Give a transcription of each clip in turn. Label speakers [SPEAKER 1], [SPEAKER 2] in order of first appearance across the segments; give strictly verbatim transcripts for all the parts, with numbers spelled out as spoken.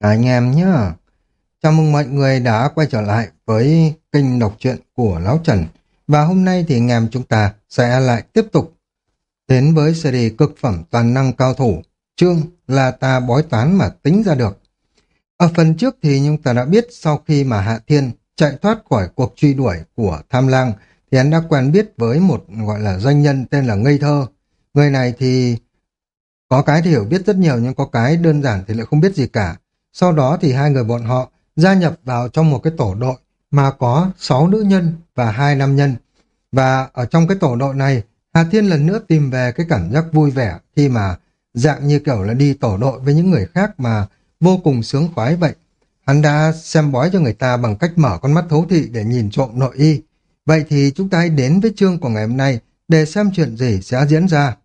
[SPEAKER 1] Cả anh em nhá. Chào mừng mọi người đã quay trở lại với kênh đọc truyện của Lão Trần. Và hôm nay thì anh em chúng ta sẽ lại tiếp tục đến với series cực phẩm toàn năng cao thủ. Chương là ta bói toán mà tính ra được. Ở phần trước thì chúng ta đã biết sau khi mà Hạ Thiên chạy thoát khỏi cuộc truy đuổi của Tham Lang thì hắn đã quen biết với một gọi là doanh nhân tên là Ngây Thơ. Người này thì có cái thì hiểu biết rất nhiều nhưng có cái đơn giản thì lại không biết gì cả. Sau đó thì hai người bọn họ gia nhập vào trong một cái tổ đội mà có sáu nữ nhân và hai nam nhân. Và ở trong cái tổ đội này, Hà Thiên lần nữa tìm về cái cảm giác vui vẻ khi mà dạng như kiểu là đi tổ đội với những người khác mà vô cùng sướng khoái vậy. Hắn đã xem bói cho người ta bằng cách mở con mắt thấu thị để nhìn trộm nội y. Vậy thì chúng ta hãy đến với chương của ngày hôm nay để xem chuyện gì sẽ diễn ra.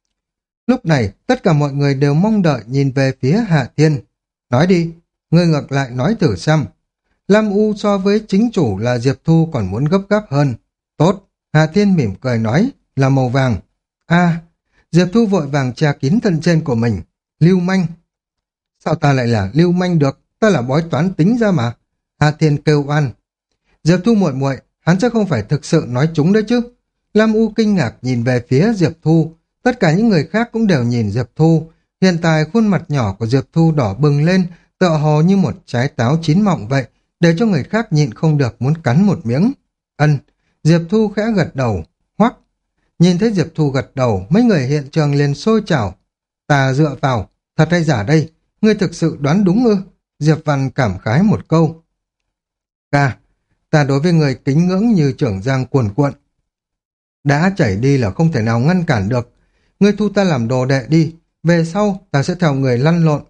[SPEAKER 1] Lúc này, tất cả mọi người đều mong đợi nhìn về phía Hạ Thiên. Nói đi, ngươi ngược lại nói thử xem. Lam U so với chính chủ là Diệp Thu còn muốn gấp gáp hơn. Tốt, Hạ Thiên mỉm cười nói, là màu vàng. A, Diệp Thu vội vàng che kín thân trên của mình. Lưu manh. Sao ta lại là lưu manh được, ta là bói toán tính ra mà. Hạ Thiên kêu oan. Diệp Thu muội muội, hắn chắc không phải thực sự nói chúng đấy chứ. Lam U kinh ngạc nhìn về phía Diệp Thu. Tất cả những người khác cũng đều nhìn Diệp Thu. Hiện tại khuôn mặt nhỏ của Diệp Thu đỏ bừng lên, tựa hồ như một trái táo chín mọng vậy, để cho người khác nhịn không được muốn cắn một miếng. Ân, Diệp Thu khẽ gật đầu, hoắc. Nhìn thấy Diệp Thu gật đầu, mấy người hiện trường liền sôi trào. Ta dựa vào, thật hay giả đây, ngươi thực sự đoán đúng ư? Diệp Văn cảm khái một câu. Ca, ta đối với người kính ngưỡng như trưởng giang cuồn cuộn. Đã chảy đi là không thể nào ngăn cản được. Ngươi thu ta làm đồ đệ đi, về sau ta sẽ theo người lăn lộn.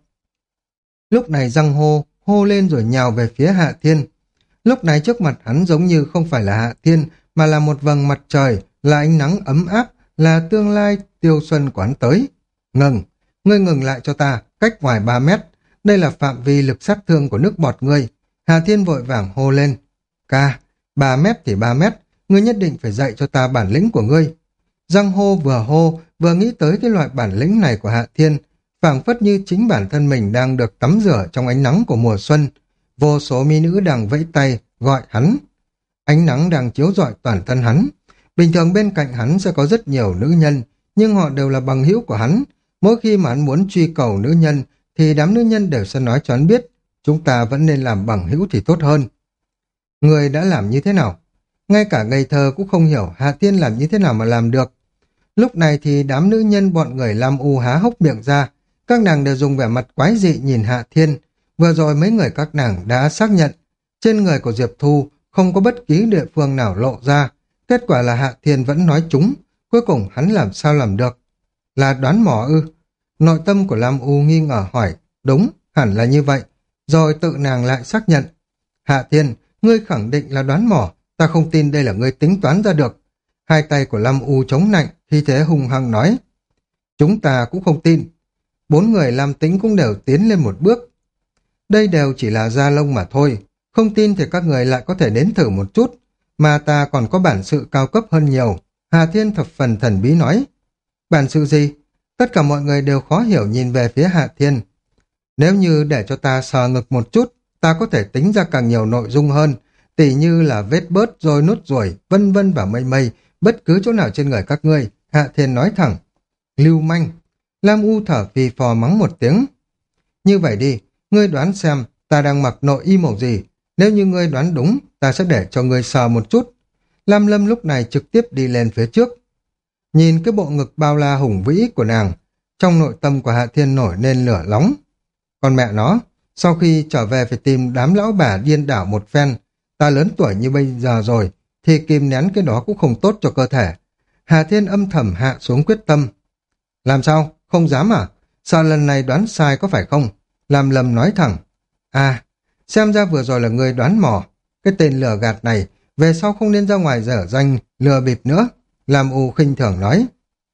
[SPEAKER 1] Lúc này răng hô, hô lên rồi nhào về phía Hạ Thiên. Lúc này trước mặt hắn giống như không phải là Hạ Thiên, mà là một vầng mặt trời, là ánh nắng ấm áp, là tương lai tiêu xuân quán tới. Ngừng, ngươi ngừng lại cho ta, cách ngoài ba mét. Đây là phạm vi lực sát thương của nước bọt ngươi. Hạ Thiên vội vàng hô lên. Ca, ba mét thì ba mét, ngươi nhất định phải dạy cho ta bản lĩnh của ngươi. Giang hô vừa hô, vừa nghĩ tới cái loại bản lĩnh này của Hạ Thiên, phảng phất như chính bản thân mình đang được tắm rửa trong ánh nắng của mùa xuân. Vô số mỹ nữ đang vẫy tay, gọi hắn. Ánh nắng đang chiếu rọi toàn thân hắn. Bình thường bên cạnh hắn sẽ có rất nhiều nữ nhân, nhưng họ đều là bằng hữu của hắn. Mỗi khi mà hắn muốn truy cầu nữ nhân, thì đám nữ nhân đều sẽ nói cho hắn biết, chúng ta vẫn nên làm bằng hữu thì tốt hơn. Người đã làm như thế nào? Ngay cả ngây thơ cũng không hiểu Hạ Thiên làm như thế nào mà làm được. Lúc này thì đám nữ nhân bọn người Lam U há hốc miệng ra. Các nàng đều dùng vẻ mặt quái dị nhìn Hạ Thiên. Vừa rồi mấy người các nàng đã xác nhận trên người của Diệp Thu không có bất kỳ địa phương nào lộ ra. Kết quả là Hạ Thiên vẫn nói trúng. Cuối cùng hắn làm sao làm được? Là đoán mò ư? Nội tâm của Lam U nghi ngờ hỏi. Đúng, hẳn là như vậy. Rồi tự nàng lại xác nhận. Hạ Thiên, ngươi khẳng định là đoán mò. Ta không tin đây là ngươi tính toán ra được. Hai tay của Lam U chống nạnh, khi thế hung hăng nói. Chúng ta cũng không tin. Bốn người Lam Tĩnh cũng đều tiến lên một bước. Đây đều chỉ là da lông mà thôi. Không tin thì các người lại có thể đến thử một chút. Mà ta còn có bản sự cao cấp hơn nhiều. Hà Thiên thập phần thần bí nói. Bản sự gì? Tất cả mọi người đều khó hiểu nhìn về phía Hạ Thiên. Nếu như để cho ta sờ ngực một chút, ta có thể tính ra càng nhiều nội dung hơn. Tỉ như là vết bớt rồi nút ruồi, vân vân và mây mây, bất cứ chỗ nào trên người các ngươi. Hạ Thiên nói thẳng. Lưu manh. Lam U thở phì phò mắng một tiếng. Như vậy đi, ngươi đoán xem ta đang mặc nội y màu gì. Nếu như ngươi đoán đúng, ta sẽ để cho ngươi sờ một chút. Lam Lâm lúc này trực tiếp đi lên phía trước. Nhìn cái bộ ngực bao la hùng vĩ của nàng, trong nội tâm của Hạ Thiên nổi lên lửa nóng. Còn mẹ nó, sau khi trở về phải tìm đám lão bà điên đảo một phen, ta lớn tuổi như bây giờ rồi, thì kìm nén cái đó cũng không tốt cho cơ thể. Hà Thiên âm thầm hạ xuống quyết tâm. Làm sao? Không dám à? Sao lần này đoán sai có phải không? Lam Lâm nói thẳng. À, xem ra vừa rồi là người đoán mò. Cái tên lừa gạt này, về sau không nên ra ngoài dở danh, lừa bịp nữa. Lam U khinh thường nói.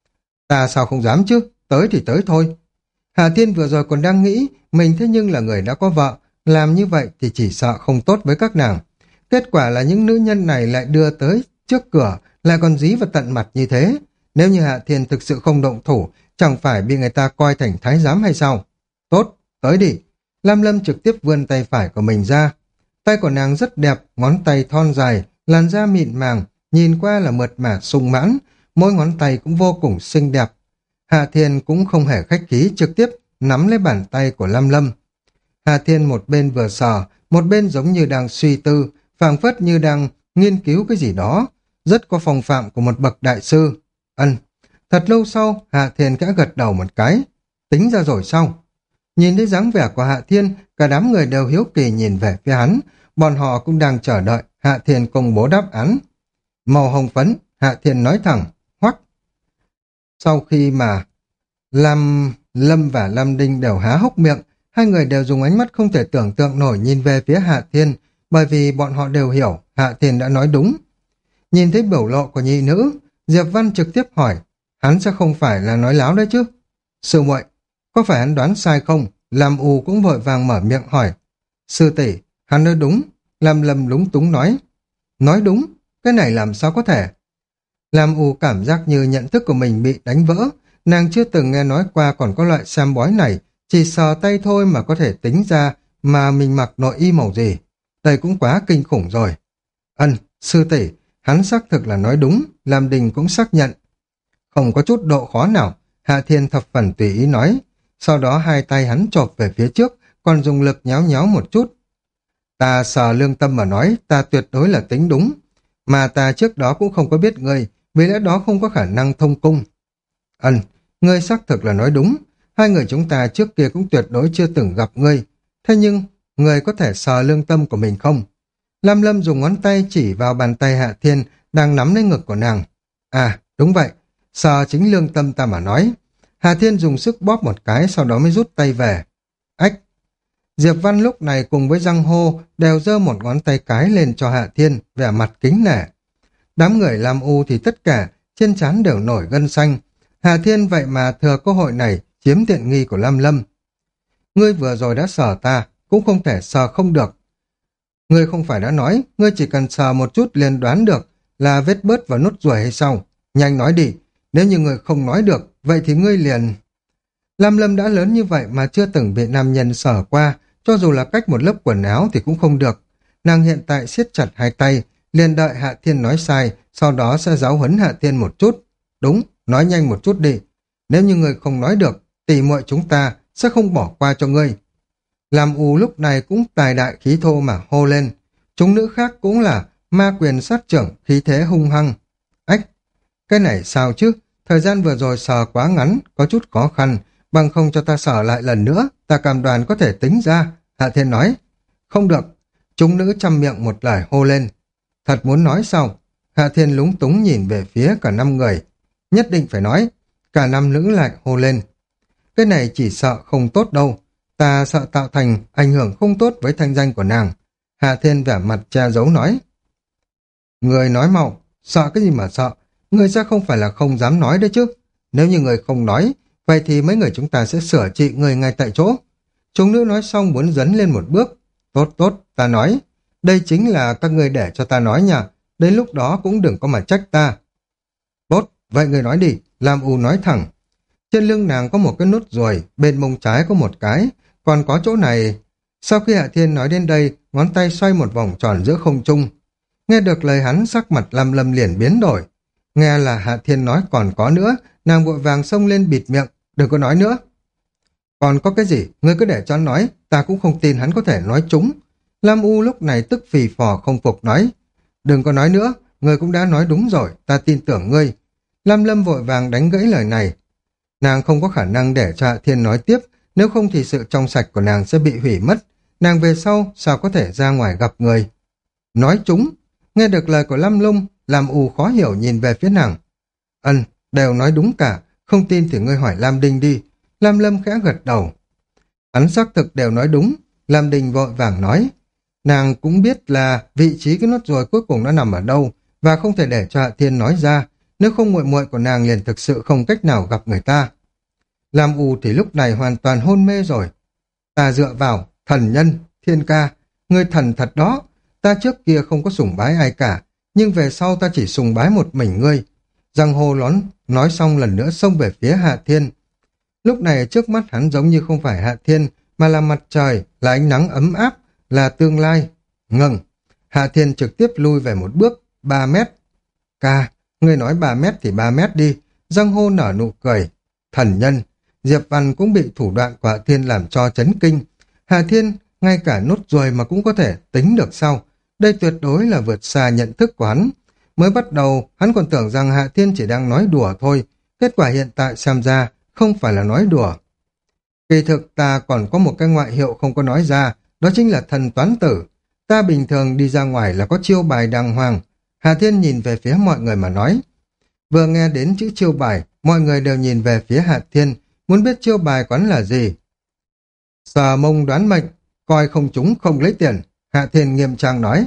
[SPEAKER 1] Ta sao không dám chứ? Tới thì tới thôi. Hà Thiên vừa rồi còn đang nghĩ, mình thế nhưng là người đã có vợ, làm như vậy thì chỉ sợ không tốt với các nàng. Kết quả là những nữ nhân này lại đưa tới trước cửa, lại còn dí vào tận mặt như thế. Nếu như Hạ Thiên thực sự không động thủ, chẳng phải bị người ta coi thành thái giám hay sao? Tốt, tới đi. Lam Lâm trực tiếp vươn tay phải của mình ra. Tay của nàng rất đẹp, ngón tay thon dài, làn da mịn màng, nhìn qua là mượt mà sung mãn, mỗi ngón tay cũng vô cùng xinh đẹp. Hạ Thiên cũng không hề khách khí, trực tiếp nắm lấy bàn tay của Lam Lâm. Hạ Thiên một bên vừa sờ, một bên giống như đang suy tư, phảng phất như đang nghiên cứu cái gì đó, rất có phong phạm của một bậc đại sư. Ân. Thật lâu sau, Hạ Thiên đã gật đầu một cái. Tính ra rồi sao? Nhìn thấy dáng vẻ của Hạ Thiên, cả đám người đều hiếu kỳ nhìn về phía hắn. Bọn họ cũng đang chờ đợi Hạ Thiên công bố đáp án. Màu hồng phấn, Hạ Thiên nói thẳng, hoắc. Sau khi mà Lam, Lâm và Lam Đinh đều há hốc miệng, hai người đều dùng ánh mắt không thể tưởng tượng nổi nhìn về phía Hạ Thiên, bởi vì bọn họ đều hiểu Hạ Thiên đã nói đúng. Nhìn thấy biểu lộ của nhị nữ, Diệp Văn trực tiếp hỏi, hắn sẽ không phải là nói láo đấy chứ? Sư muội, có phải hắn đoán sai không? Lam U cũng vội vàng mở miệng hỏi. Sư tỷ, hắn nói đúng. Lam Lâm lúng túng nói. Nói đúng? Cái này làm sao có thể? Lam U cảm giác như nhận thức của mình bị đánh vỡ. Nàng chưa từng nghe nói qua còn có loại xem bói này, chỉ sờ tay thôi mà có thể tính ra mà mình mặc nội y màu gì. Đây cũng quá kinh khủng rồi. Ân, sư tỷ, hắn xác thực là nói đúng, Lam Đình cũng xác nhận. Không có chút độ khó nào, Hạ Thiên thập phần tùy ý nói. Sau đó hai tay hắn chộp về phía trước, còn dùng lực nhéo nhéo một chút. Ta sờ lương tâm mà nói, ta tuyệt đối là tính đúng. Mà ta trước đó cũng không có biết ngươi, vì lẽ đó không có khả năng thông cung. Ân, ngươi xác thực là nói đúng. Hai người chúng ta trước kia cũng tuyệt đối chưa từng gặp ngươi. Thế nhưng, ngươi có thể sờ lương tâm của mình không? Lam Lâm dùng ngón tay chỉ vào bàn tay Hạ Thiên đang nắm lấy ngực của nàng. À, đúng vậy, sờ chính lương tâm ta mà nói. Hạ Thiên dùng sức bóp một cái, sau đó mới rút tay về. Ách! Diệp Văn lúc này cùng với Giang Hô đều giơ một ngón tay cái lên cho Hạ Thiên, vẻ mặt kính nể. Đám người Lam U thì tất cả trên trán đều nổi gân xanh. Hạ Thiên vậy mà thừa cơ hội này chiếm tiện nghi của Lam Lâm. Ngươi vừa rồi đã sờ ta, cũng không thể sờ không được. Ngươi không phải đã nói, ngươi chỉ cần sờ một chút liền đoán được là vết bớt và nốt ruồi hay sao? Nhanh nói đi, nếu như ngươi không nói được, vậy thì ngươi liền... Lam Lâm đã lớn như vậy mà chưa từng bị nam nhân sờ qua, cho dù là cách một lớp quần áo thì cũng không được. Nàng hiện tại siết chặt hai tay, liền đợi Hạ Thiên nói sai, sau đó sẽ giáo huấn Hạ Thiên một chút. Đúng, nói nhanh một chút đi. Nếu như ngươi không nói được, tỷ muội chúng ta sẽ không bỏ qua cho ngươi. Lam U lúc này cũng tài đại khí thô mà hô lên. Chúng nữ khác cũng là ma quyền sát trưởng, khí thế hung hăng. Ách, cái này sao chứ? Thời gian vừa rồi sờ quá ngắn, có chút khó khăn, bằng không cho ta sờ lại lần nữa, ta cam đoan có thể tính ra. Hạ Thiên nói, không được. Chúng nữ chăm miệng một lời hô lên. Thật muốn nói sao? Hạ Thiên lúng túng nhìn về phía cả năm người. Nhất định phải nói. Cả năm nữ lại hô lên. Cái này chỉ sợ không tốt đâu. Ta sợ tạo thành ảnh hưởng không tốt với thanh danh của nàng. Hạ Thiên vẻ mặt che giấu nói. Người nói mau, sợ cái gì mà sợ? Người sẽ không phải là không dám nói đấy chứ. Nếu như người không nói, vậy thì mấy người chúng ta sẽ sửa trị người ngay tại chỗ. Chúng nữ nói xong muốn dấn lên một bước. Tốt tốt, ta nói. Đây chính là các người để cho ta nói nha. Đến lúc đó cũng đừng có mà trách ta. Tốt, vậy người nói đi. Lam U nói thẳng. Trên lưng nàng có một cái nút ruồi, bên mông trái có một cái, còn có chỗ này. Sau khi Hạ Thiên nói đến đây, ngón tay xoay một vòng tròn giữa không trung. Nghe được lời hắn, sắc mặt Lam Lâm liền biến đổi. Nghe là Hạ Thiên nói còn có nữa, nàng vội vàng xông lên bịt miệng, đừng có nói nữa. Còn có cái gì, ngươi cứ để cho hắn nói, ta cũng không tin hắn có thể nói trúng. Lam U lúc này tức phì phò không phục nói. Đừng có nói nữa, ngươi cũng đã nói đúng rồi, ta tin tưởng ngươi. Lam Lâm vội vàng đánh gãy lời này. Nàng không có khả năng để cho Hạ Thiên nói tiếp, nếu không thì sự trong sạch của nàng sẽ bị hủy mất. Nàng về sau sao có thể ra ngoài gặp người. Nói chúng, nghe được lời của Lam Lung, Lam U khó hiểu nhìn về phía nàng. Ân, đều nói đúng cả, không tin thì ngươi hỏi Lam Đinh đi. Lam Lâm khẽ gật đầu. Hắn xác thực đều nói đúng, Lam Đinh vội vàng nói. Nàng cũng biết là vị trí cái nốt ruồi cuối cùng nó nằm ở đâu, và không thể để cho Hạ Thiên nói ra, nếu không muội muội của nàng liền thực sự không cách nào gặp người ta. Lam U thì lúc này hoàn toàn hôn mê rồi. Ta dựa vào, thần nhân, Thiên ca, ngươi thần thật đó. Ta trước kia không có sùng bái ai cả, nhưng về sau ta chỉ sùng bái một mình ngươi. Giang Hồ lón nói xong lần nữa xông về phía Hạ Thiên. Lúc này trước mắt hắn giống như không phải Hạ Thiên, mà là mặt trời, là ánh nắng ấm áp, là tương lai. Ngừng. Hạ Thiên trực tiếp lui về một bước, ba mét. Ca, ngươi nói ba mét thì ba mét đi. Giang Hô nở nụ cười. Thần nhân. Diệp Văn cũng bị thủ đoạn của Hạ Thiên làm cho chấn kinh. Hạ Thiên, ngay cả nốt ruồi mà cũng có thể tính được sao? Đây tuyệt đối là vượt xa nhận thức của hắn. Mới bắt đầu, hắn còn tưởng rằng Hạ Thiên chỉ đang nói đùa thôi. Kết quả hiện tại xem ra, không phải là nói đùa. Kỳ thực ta còn có một cái ngoại hiệu không có nói ra, đó chính là thần toán tử. Ta bình thường đi ra ngoài là có chiêu bài đàng hoàng. Hạ Thiên nhìn về phía mọi người mà nói. Vừa nghe đến chữ chiêu bài, mọi người đều nhìn về phía Hạ Thiên, muốn biết chiêu bài quán là gì. Sờ mông đoán mệnh, coi không trúng không lấy tiền. Hạ Thiên nghiêm trang nói.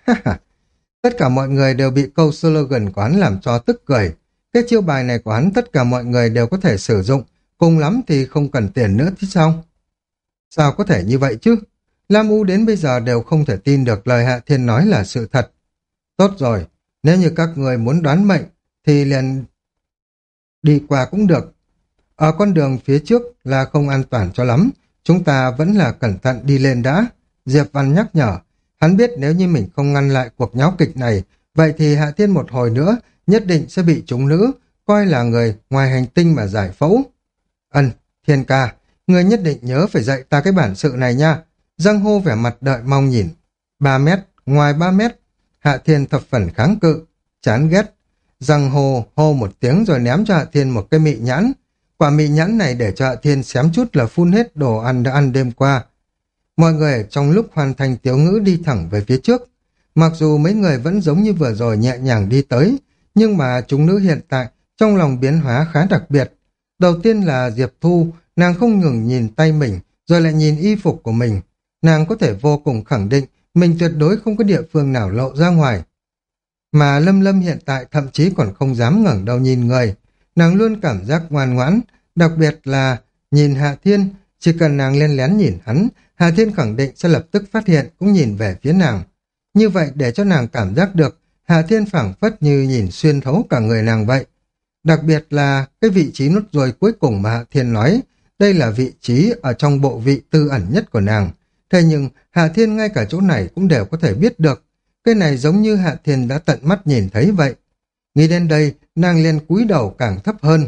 [SPEAKER 1] Tất cả mọi người đều bị câu slogan của hắn làm cho tức cười. Cái chiêu bài này của hắn tất cả mọi người đều có thể sử dụng, cùng lắm thì không cần tiền nữa thì sao? Sao có thể như vậy chứ? Lam U đến bây giờ đều không thể tin được lời Hạ Thiên nói là sự thật. Tốt rồi, nếu như các người muốn đoán mệnh, thì liền đi qua cũng được. Ở con đường phía trước là không an toàn cho lắm, chúng ta vẫn là cẩn thận đi lên đã. Diệp Văn nhắc nhở, hắn biết nếu như mình không ngăn lại cuộc nháo kịch này, vậy thì Hạ Thiên một hồi nữa nhất định sẽ bị chúng nữ coi là người ngoài hành tinh mà giải phẫu. Ân, Thiên ca, người nhất định nhớ phải dạy ta cái bản sự này nha. Giang Hô vẻ mặt đợi mong nhìn. Ba mét, ngoài ba mét. Hạ Thiên thập phần kháng cự, chán ghét. Giang Hô hô một tiếng rồi ném cho Hạ Thiên một cái mị nhãn. Quả mị nhãn này để cho Hạ Thiên xém chút là phun hết đồ ăn đã ăn đêm qua. Mọi người ở trong lúc hoàn thành tiểu ngữ đi thẳng về phía trước. Mặc dù mấy người vẫn giống như vừa rồi nhẹ nhàng đi tới, nhưng mà chúng nữ hiện tại trong lòng biến hóa khá đặc biệt. Đầu tiên là Diệp Thu, nàng không ngừng nhìn tay mình, rồi lại nhìn y phục của mình. Nàng có thể vô cùng khẳng định mình tuyệt đối không có địa phương nào lộ ra ngoài. Mà Lâm Lâm hiện tại thậm chí còn không dám ngẩng đầu nhìn người. Nàng luôn cảm giác ngoan ngoãn, đặc biệt là nhìn Hạ Thiên. Chỉ cần nàng lên lén nhìn hắn, Hạ Thiên khẳng định sẽ lập tức phát hiện cũng nhìn về phía nàng. Như vậy để cho nàng cảm giác được Hạ Thiên phảng phất như nhìn xuyên thấu cả người nàng vậy. Đặc biệt là cái vị trí nút ruồi cuối cùng mà Hạ Thiên nói, đây là vị trí ở trong bộ vị tư ẩn nhất của nàng. Thế nhưng Hạ Thiên ngay cả chỗ này cũng đều có thể biết được. Cái này giống như Hạ Thiên đã tận mắt nhìn thấy vậy. Nghĩ đến đây, nàng liền cúi đầu càng thấp hơn.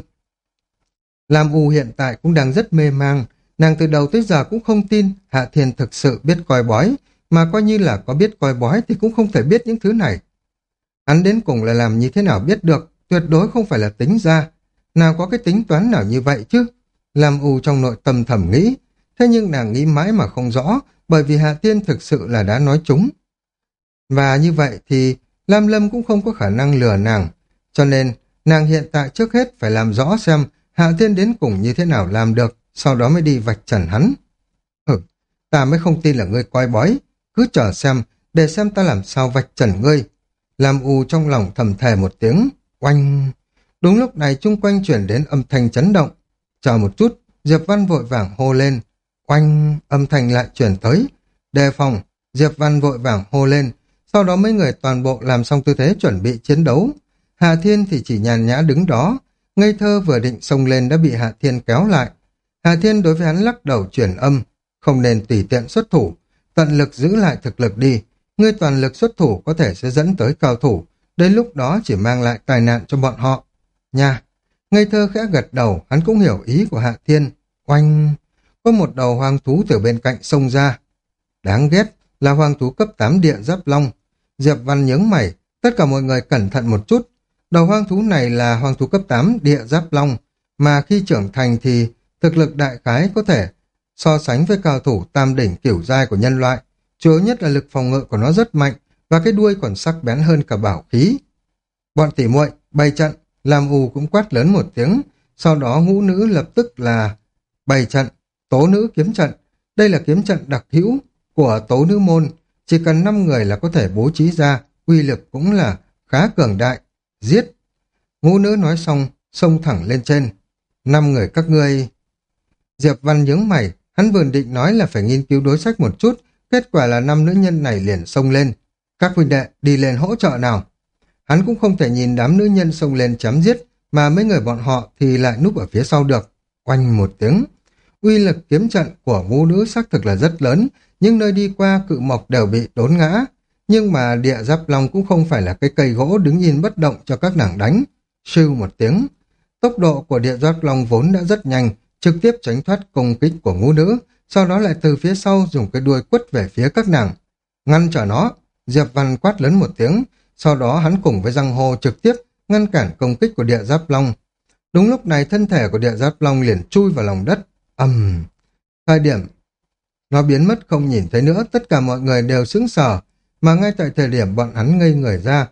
[SPEAKER 1] Lam U hiện tại cũng đang rất mê mang. Nàng từ đầu tới giờ cũng không tin Hạ Thiên thực sự biết coi bói, mà coi như là có biết coi bói thì cũng không thể biết những thứ này. Hắn đến cùng là làm như thế nào biết được, tuyệt đối không phải là tính ra. Nào có cái tính toán nào như vậy chứ? Lam U trong nội tâm thầm nghĩ, thế nhưng nàng nghĩ mãi mà không rõ, bởi vì Hạ Thiên thực sự là đã nói trúng. Và như vậy thì Lam Lâm cũng không có khả năng lừa nàng, cho nên nàng hiện tại trước hết phải làm rõ xem Hạ Thiên đến cùng như thế nào làm được, sau đó mới đi vạch trần hắn. Ừ, ta mới không tin là ngươi coi bói, cứ chờ xem, để xem ta làm sao vạch trần ngươi. Lam U trong lòng thầm thề một tiếng, oanh. Đúng lúc này chung quanh chuyển đến âm thanh chấn động. Chờ một chút, Diệp Văn vội vàng hô lên. Oanh, âm thanh lại chuyển tới. Đề phòng, Diệp Văn vội vàng hô lên. Sau đó mấy người toàn bộ làm xong tư thế chuẩn bị chiến đấu. Hạ Thiên thì chỉ nhàn nhã đứng đó. Ngây thơ vừa định xông lên đã bị Hạ Thiên kéo lại. Hạ Thiên đối với hắn lắc đầu chuyển âm. Không nên tùy tiện xuất thủ. Tận lực giữ lại thực lực đi. Ngươi toàn lực xuất thủ có thể sẽ dẫn tới cao thủ. Đến lúc đó chỉ mang lại tai nạn cho bọn họ. Nha! Ngây thơ khẽ gật đầu, hắn cũng hiểu ý của Hạ Thiên. Oanh! Có một đầu hoang thú từ bên cạnh xông ra. Đáng ghét là hoang thú cấp tám địa giáp long. Diệp Văn nhướng mày, tất cả mọi người cẩn thận một chút. Đầu hoang thú này là hoang thú cấp tám địa giáp long, mà khi trưởng thành thì thực lực đại khái có thể so sánh với cao thủ tam đỉnh kiểu giai của nhân loại. Chủ yếu nhất là lực phòng ngự của nó rất mạnh, và cái đuôi còn sắc bén hơn cả bảo khí. Bọn tỉ muội bày trận, Lam U cũng quát lớn một tiếng, sau đó ngũ nữ lập tức là bày trận, tố nữ kiếm trận. Đây là kiếm trận đặc hữu của tố nữ môn, chỉ cần năm người là có thể bố trí ra, uy lực cũng là khá cường đại. Giết! Ngũ nữ nói xong, xông thẳng lên trên. Năm người các ngươi... Diệp Văn nhướng mày, hắn vừa định nói là phải nghiên cứu đối sách một chút, kết quả là năm nữ nhân này liền xông lên. Các huynh đệ đi lên hỗ trợ nào. Hắn cũng không thể nhìn đám nữ nhân xông lên chém giết, mà mấy người bọn họ thì lại núp ở phía sau được. Oanh một tiếng. Uy lực kiếm trận của ngũ nữ xác thực là rất lớn, nhưng nơi đi qua cự mộc đều bị đốn ngã. Nhưng mà địa giáp long cũng không phải là cái cây gỗ đứng nhìn bất động cho các nàng đánh. Sưu một tiếng. Tốc độ của địa giáp long vốn đã rất nhanh, trực tiếp tránh thoát công kích của ngũ nữ, sau đó lại từ phía sau dùng cái đuôi quất về phía các nàng. Ngăn trở nó, Diệp Văn quát lớn một tiếng, sau đó hắn cùng với Giang Hồ trực tiếp ngăn cản công kích của địa giáp long. Đúng lúc này thân thể của địa giáp long liền chui vào lòng đất. Ầm. Uhm. Thời điểm nó biến mất không nhìn thấy nữa, tất cả mọi người đều sững sờ, mà ngay tại thời điểm bọn hắn ngây người ra,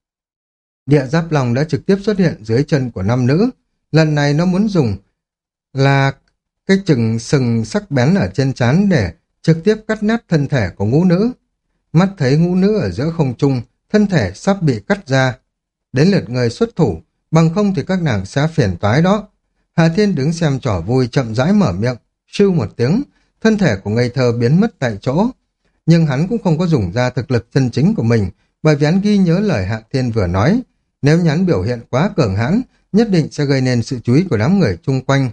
[SPEAKER 1] địa giáp long đã trực tiếp xuất hiện dưới chân của nam nữ. Lần này nó muốn dùng là cái chừng sừng sắc bén ở trên trán để trực tiếp cắt nát thân thể của ngũ nữ. Mắt thấy ngũ nữ ở giữa không trung, thân thể sắp bị cắt ra. Đến lượt người xuất thủ, bằng không thì các nàng sẽ phiền toái đó. Hà Thiên đứng xem trò vui chậm rãi mở miệng, sưu một tiếng, thân thể của ngây thơ biến mất tại chỗ. Nhưng hắn cũng không có dùng ra thực lực chân chính của mình, bởi vì hắn ghi nhớ lời Hạ Thiên vừa nói. Nếu nhắn biểu hiện quá cường hãn, nhất định sẽ gây nên sự chú ý của đám người chung quanh.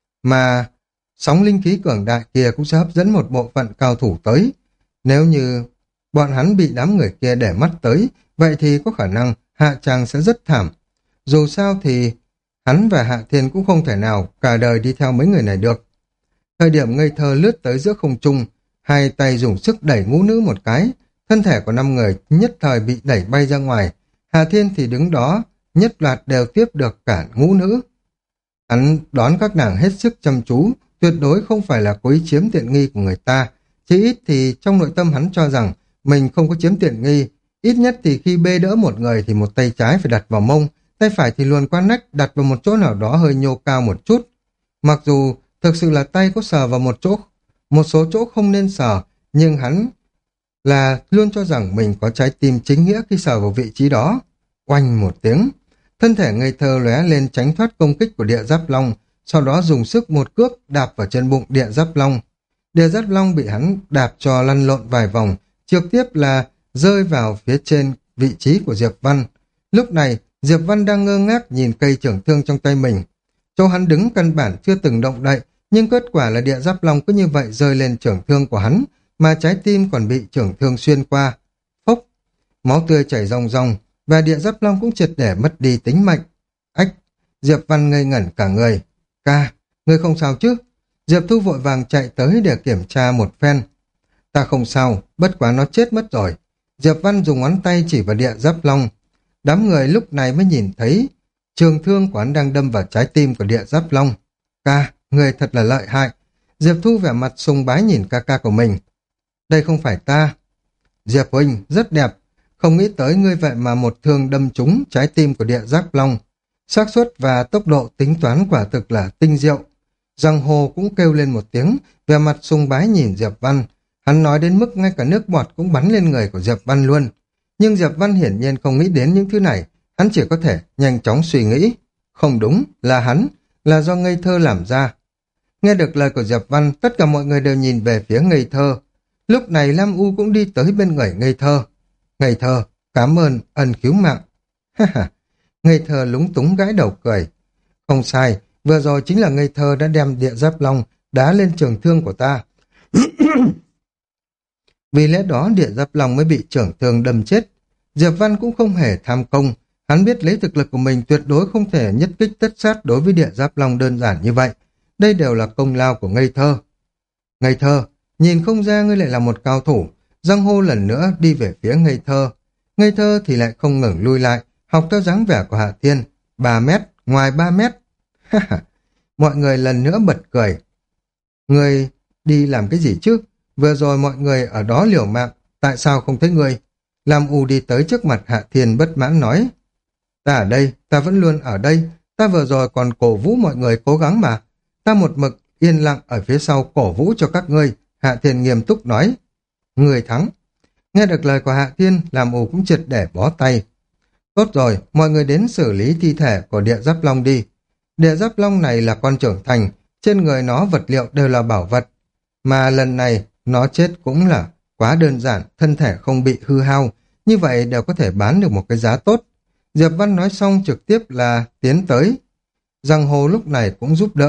[SPEAKER 1] Mà sóng linh khí cường đại kia cũng sẽ hấp dẫn một bộ phận cao thủ tới. Nếu như bọn hắn bị đám người kia để mắt tới, vậy thì có khả năng Hạ Tràng sẽ rất thảm. Dù sao thì hắn và Hạ Thiên cũng không thể nào cả đời đi theo mấy người này được. Thời điểm ngây thơ lướt tới giữa không trung, hai tay dùng sức đẩy ngũ nữ một cái, thân thể của năm người nhất thời bị đẩy bay ra ngoài. Hạ Thiên thì đứng đó, nhất loạt đều tiếp được cả ngũ nữ. Hắn đón các nàng hết sức chăm chú, tuyệt đối không phải là cố ý chiếm tiện nghi của người ta. Chỉ ít thì trong nội tâm hắn cho rằng mình không có chiếm tiện nghi. Ít nhất thì khi bê đỡ một người thì một tay trái phải đặt vào mông, tay phải thì luồn qua nách đặt vào một chỗ nào đó hơi nhô cao một chút. Mặc dù thực sự là tay có sờ vào một chỗ, một số chỗ không nên sờ, nhưng hắn là luôn cho rằng mình có trái tim chính nghĩa khi sờ vào vị trí đó. Oanh một tiếng, thân thể ngây thơ lóe lên tránh thoát công kích của địa giáp long, sau đó dùng sức một cước đạp vào chân bụng địa giáp long. Địa giáp long bị hắn đạp cho lăn lộn vài vòng, trực tiếp là rơi vào phía trên vị trí của Diệp Văn. Lúc này, Diệp Văn đang ngơ ngác nhìn cây trưởng thương trong tay mình. Chỗ hắn đứng căn bản chưa từng động đậy, nhưng kết quả là địa giáp long cứ như vậy rơi lên trưởng thương của hắn, mà trái tim còn bị trưởng thương xuyên qua. Phốc, máu tươi chảy ròng ròng, và địa giáp long cũng triệt để mất đi tính mệnh. Ách, Diệp Văn ngây ngẩn cả người. Ca, ngươi không sao chứ? Diệp Thu vội vàng chạy tới để kiểm tra một phen. Ta không sao, bất quá nó chết mất rồi. Diệp Văn dùng ngón tay chỉ vào địa giáp long. Đám người lúc này mới nhìn thấy trường thương của hắn đang đâm vào trái tim của địa giáp long. Ca, người thật là lợi hại. Diệp Thu vẻ mặt sùng bái nhìn ca ca của mình. Đây không phải ta. Diệp huynh, rất đẹp. Không nghĩ tới ngươi vậy mà một thương đâm trúng trái tim của địa giáp long. Xác suất và tốc độ tính toán quả thực là tinh diệu. Giang Hồ cũng kêu lên một tiếng, vẻ mặt sùng bái nhìn Diệp Văn. Hắn nói đến mức ngay cả nước bọt cũng bắn lên người của Diệp Văn luôn. Nhưng Diệp Văn hiển nhiên không nghĩ đến những thứ này, hắn chỉ có thể nhanh chóng suy nghĩ. Không đúng, là hắn, là do ngây thơ làm ra. Nghe được lời của Diệp Văn, tất cả mọi người đều nhìn về phía ngây thơ. Lúc này Lam U cũng đi tới bên người ngây thơ. Ngây thơ, cảm ơn ân cứu mạng. Ha ha, ngây thơ lúng túng gãi đầu cười. Không sai, vừa rồi chính là ngây thơ đã đem địa giáp long đá lên trường thương của ta. Vì lẽ đó địa giáp long mới bị trưởng thương đâm chết. Diệp Văn cũng không hề tham công, hắn biết lấy thực lực của mình tuyệt đối không thể nhất kích tất sát đối với địa giáp long đơn giản như vậy. Đây đều là công lao của ngây thơ. Ngây thơ, nhìn không ra ngươi lại là một cao thủ. Giang Hô lần nữa đi về phía ngây thơ. Ngây thơ thì lại không ngừng lui lại, học theo dáng vẻ của Hạ Thiên. Ba mét, ngoài ba mét. Mọi người lần nữa bật cười. Ngươi đi làm cái gì chứ? Vừa rồi mọi người ở đó liều mạng, tại sao không thấy ngươi? Lam U đi tới trước mặt Hạ Thiên bất mãn nói. Ta ở đây, ta vẫn luôn ở đây. Ta vừa rồi còn cổ vũ mọi người cố gắng mà. Ta một mực yên lặng ở phía sau cổ vũ cho các ngươi. Hạ Thiên nghiêm túc nói. Người thắng. Nghe được lời của Hạ Thiên, Lam U cũng triệt để bó tay. Tốt rồi, mọi người đến xử lý thi thể của địa giáp long đi. Địa giáp long này là con trưởng thành, trên người nó vật liệu đều là bảo vật. Mà lần này, nó chết cũng là quá đơn giản, thân thể không bị hư hao, như vậy đều có thể bán được một cái giá tốt. Diệp Văn nói xong trực tiếp là tiến tới. Giang Hồ lúc này cũng giúp đỡ,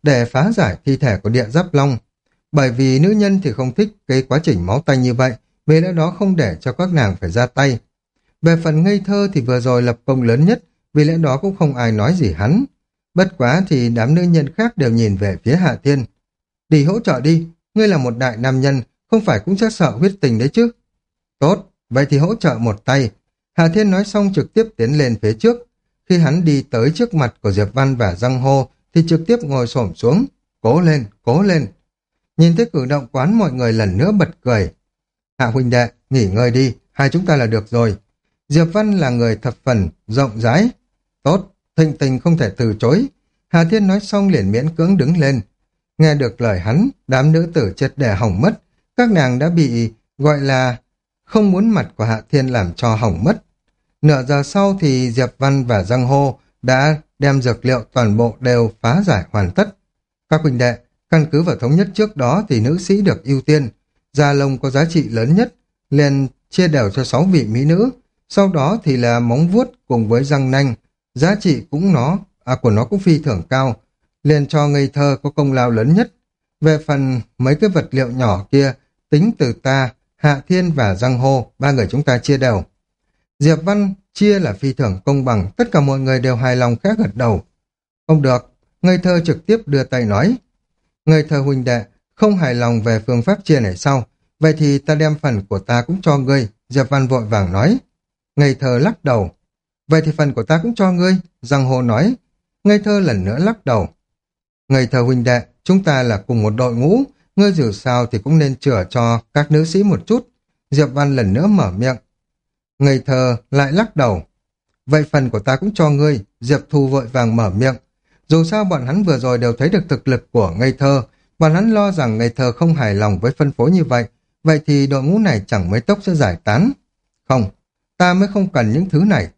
[SPEAKER 1] để phá giải thi thể của địa giáp long. Bởi vì nữ nhân thì không thích cái quá trình máu tanh như vậy, vì lẽ đó không để cho các nàng phải ra tay. Về phần ngây thơ thì vừa rồi lập công lớn nhất, vì lẽ đó cũng không ai nói gì hắn. Bất quá thì đám nữ nhân khác đều nhìn về phía Hạ Thiên. Đi hỗ trợ đi, ngươi là một đại nam nhân, không phải cũng chắc sợ huyết tình đấy chứ. Tốt, vậy thì hỗ trợ một tay. Hạ Thiên nói xong trực tiếp tiến lên phía trước. Khi hắn đi tới trước mặt của Diệp Văn và Giang Hô thì trực tiếp ngồi xổm xuống. Cố lên, cố lên. Nhìn thấy cử động quán mọi người lần nữa bật cười. Hạ huynh đệ, nghỉ ngơi đi, hai chúng ta là được rồi. Diệp Văn là người thập phần, rộng rãi. Tốt, thịnh tình không thể từ chối. Hà Thiên nói xong liền miễn cưỡng đứng lên. Nghe được lời hắn, đám nữ tử triệt để hỏng mất. Các nàng đã bị gọi là không muốn mặt của Hạ Thiên làm cho hỏng mất. Nửa giờ sau thì Diệp Văn và Giang Hô đã đem dược liệu toàn bộ đều phá giải hoàn tất. Các huynh đệ, căn cứ vào thống nhất trước đó thì nữ sĩ được ưu tiên. Da lông có giá trị lớn nhất, liền chia đều cho sáu vị mỹ nữ. Sau đó thì là móng vuốt cùng với răng nanh, giá trị cũng nó à, của nó cũng phi thường cao, liền cho ngây thơ có công lao lớn nhất. Về phần mấy cái vật liệu nhỏ kia, tính từ ta, Hạ Thiên và Giang Hô, ba người chúng ta chia đều. Diệp Văn chia là phi thường công bằng, tất cả mọi người đều hài lòng khác gật đầu. Không được, ngây thơ trực tiếp đưa tay nói. Ngây thơ huynh đệ, không hài lòng về phương pháp chia này sao? Vậy thì ta đem phần của ta cũng cho ngươi, Diệp Văn vội vàng nói. Ngây thơ lắc đầu. Vậy thì phần của ta cũng cho ngươi, Giang Hồ nói. Ngây thơ lần nữa lắc đầu. Ngây thơ huynh đệ, chúng ta là cùng một đội ngũ, ngươi dù sao thì cũng nên chữa cho các nữ sĩ một chút. Diệp Văn lần nữa mở miệng. Ngây thơ lại lắc đầu. Vậy phần của ta cũng cho ngươi, Diệp Thu vội vàng mở miệng. Dù sao bọn hắn vừa rồi đều thấy được thực lực của ngây thơ, bọn hắn lo rằng ngây thơ không hài lòng với phân phối như vậy, vậy thì đội ngũ này chẳng mấy tốc sẽ giải tán. Không, ta mới không cần những thứ này.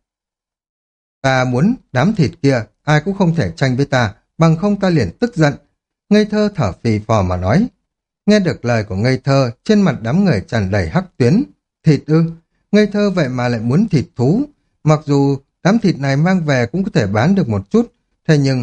[SPEAKER 1] Ta muốn đám thịt kia, ai cũng không thể tranh với ta, bằng không ta liền tức giận. Ngây thơ thở phì phò mà nói. Nghe được lời của ngây thơ, trên mặt đám người tràn đầy hắc tuyến. Thịt ư? Ngây thơ vậy mà lại muốn thịt thú. Mặc dù đám thịt này mang về cũng có thể bán được một chút, thế nhưng